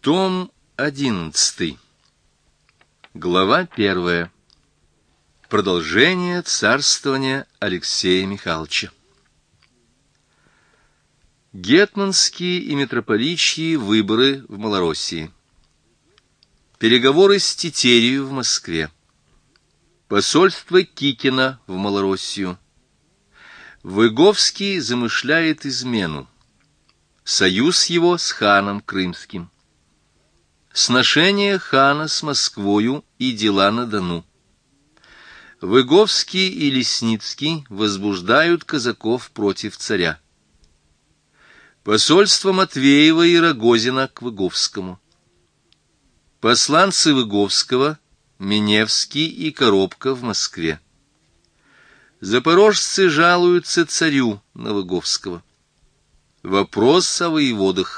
Том 11. Глава 1. Продолжение царствования Алексея Михайловича. Гетманские и митрополичьи выборы в Малороссии. Переговоры с Тетерию в Москве. Посольство Кикина в Малороссию. Выговский замышляет измену. Союз его с ханом Крымским. Сношение хана с Москвою и дела на Дону. Выговский и Лесницкий возбуждают казаков против царя. Посольство Матвеева и Рогозина к Выговскому. Посланцы Выговского, Миневский и Коробка в Москве. Запорожцы жалуются царю на Выговского. Вопрос о воеводах.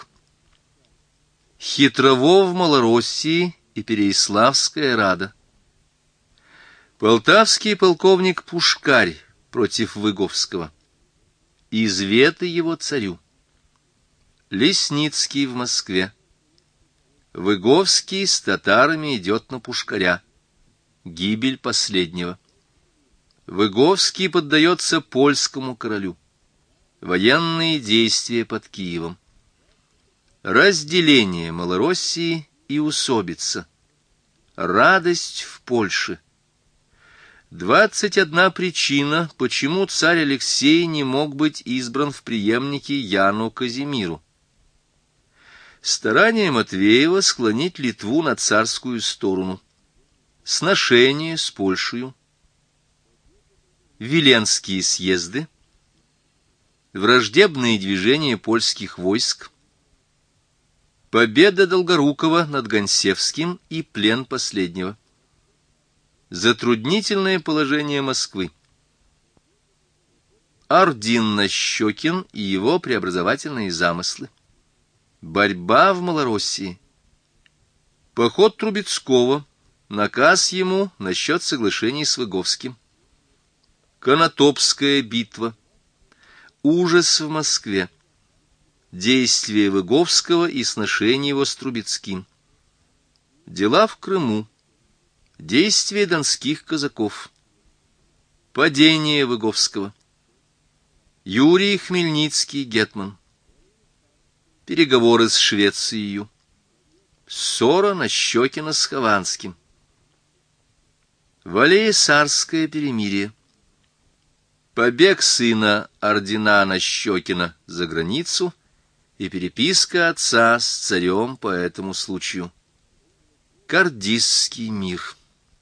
Хитрово в Малороссии и Переяславская рада. Полтавский полковник Пушкарь против Выговского. Изветы его царю. Лесницкий в Москве. Выговский с татарами идет на Пушкаря. Гибель последнего. Выговский поддается польскому королю. Военные действия под Киевом. Разделение Малороссии и усобица. Радость в Польше. 21 причина, почему царь Алексей не мог быть избран в преемники Яну Казимиру. Старание Матвеева склонить Литву на царскую сторону. Сношение с Польшею. Виленские съезды. Враждебные движения польских войск. Победа Долгорукова над Гонсевским и плен последнего. Затруднительное положение Москвы. Ордин-Нащекин и его преобразовательные замыслы. Борьба в Малороссии. Поход Трубецкого. Наказ ему насчет соглашений с Выговским. Конотопская битва. Ужас в Москве. Действия Выговского и сношение его с Трубецким. Дела в Крыму. Действия донских казаков. Падение Выговского. Юрий Хмельницкий гетман. Переговоры с Швецией. Ссора Нащекина с Хованским. Валеесарское перемирие. Побег сына Ордина Нащекина за границу и переписка отца с царем по этому случаю. Кардистский мир.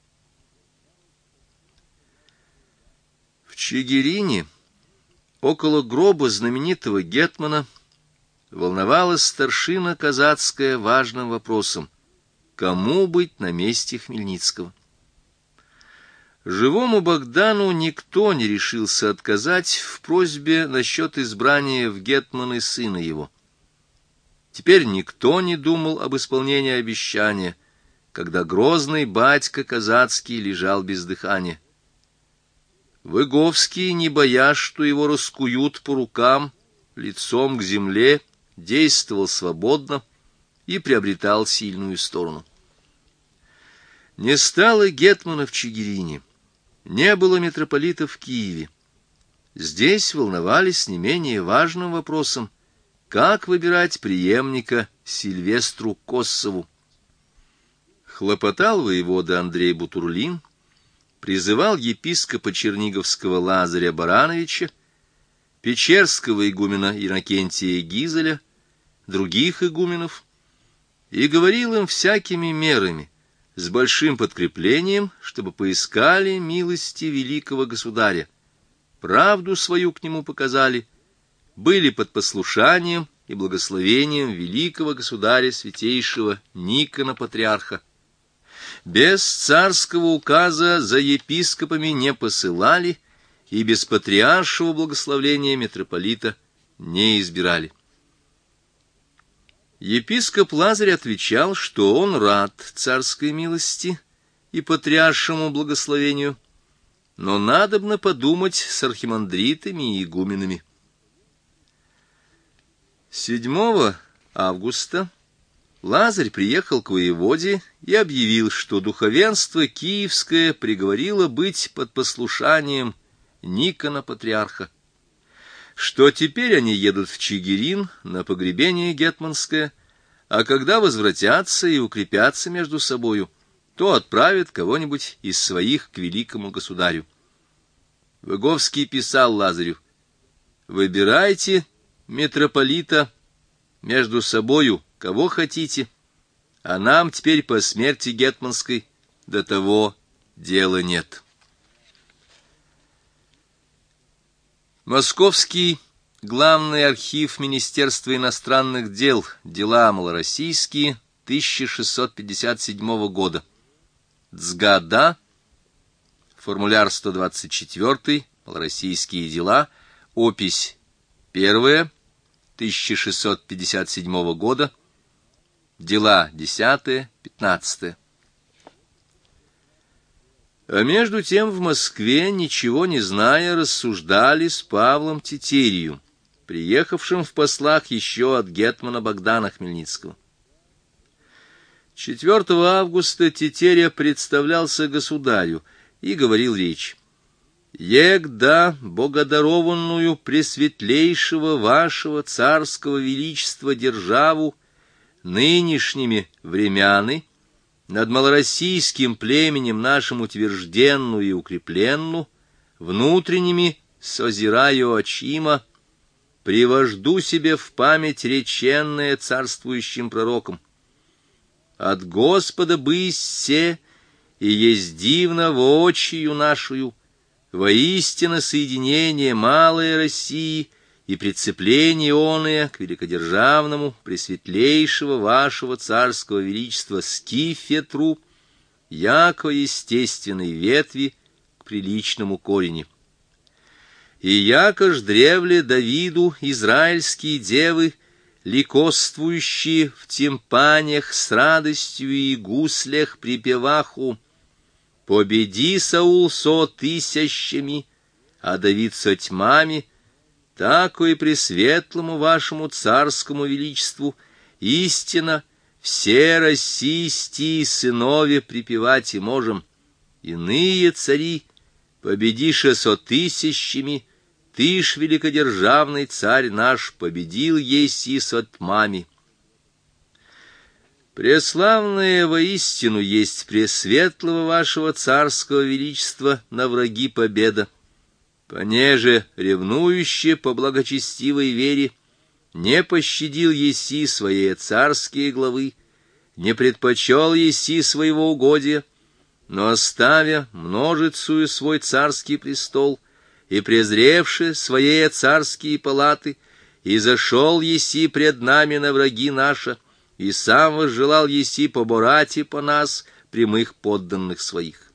В Чигирине, около гроба знаменитого гетмана, волновалась старшина казацкая важным вопросом: кому быть на месте Хмельницкого? Живому Богдану никто не решился отказать в просьбе насчет избрания в гетманы сына его. Теперь никто не думал об исполнении обещания, когда грозный батька казацкий лежал без дыхания. Выговский, не боясь, что его раскуют по рукам, лицом к земле, действовал свободно и приобретал сильную сторону. Не стало гетмана в Чигирине, не было митрополита в Киеве. Здесь волновались не менее важным вопросом: как выбирать преемника Сильвестру Коссову. Хлопотал воевода Андрей Бутурлин, призывал епископа Черниговского Лазаря Барановича, печерского игумена Иннокентия Гизеля, других игуменов, и говорил им всякими мерами, с большим подкреплением, чтобы поискали милости великого государя, правду свою к нему показали, были под послушанием и благословением великого государя святейшего Никона Патриарха. Без царского указа за епископами не посылали и без патриаршего благословения митрополита не избирали. Епископ Лазарь отвечал, что он рад царской милости и патриаршему благословению, но надобно подумать с архимандритами и игуменами. 7 августа Лазарь приехал к воеводе и объявил, что духовенство киевское приговорило быть под послушанием Никона патриарха, что теперь они едут в Чигирин на погребение гетманское, а когда возвратятся и укрепятся между собою, то отправят кого-нибудь из своих к великому государю. Выговский писал Лазарю: «Выбирайте митрополита между собою, кого хотите, а нам теперь по смерти гетманской до того дела нет». Московский главный архив Министерства иностранных дел, дела малороссийские, 1657 года. Цгада, формуляр 124, малороссийские дела, опись 1, 1657 года, дела 10, 15. А между тем в Москве, ничего не зная, рассуждали с Павлом Тетерию, приехавшим в послах еще от гетмана Богдана Хмельницкого. 4 августа Тетерия представлялся государю и говорил речь: «Егда богодарованную пресветлейшего вашего царского величества державу нынешними времяны над малороссийским племенем нашим утвержденную и укрепленную, внутренними созираю очима, привожду себе в память реченное царствующим пророком. От Господа бысь се, и есть дивно воочию нашую, воистину соединение малой России и прицепление оное к великодержавному, пресветлейшего вашего царского величества скифетру, яко естественной ветви к приличному корени. И яко ж древле Давиду израильские девы, ликоствующие в тимпанях с радостью и гуслях припеваху, победи Саул со тысячами, а Давид со тьмами, тако и пресветлому вашему царскому величеству истина все российские сынове припевать и можем. Иные цари, победише со тысячами, ты ж, великодержавный царь наш, победил еси со тьмами. Преславное воистину есть пресветлого вашего царского величества на враги победа, понеже ревнующе по благочестивой вере не пощадил еси своей царские главы, не предпочел еси своего угодия, но оставя множицую свой царский престол и презревши свои царские палаты, и зашел еси пред нами на враги наши, и сам возжелал еси поборати по нас прямых подданных своих.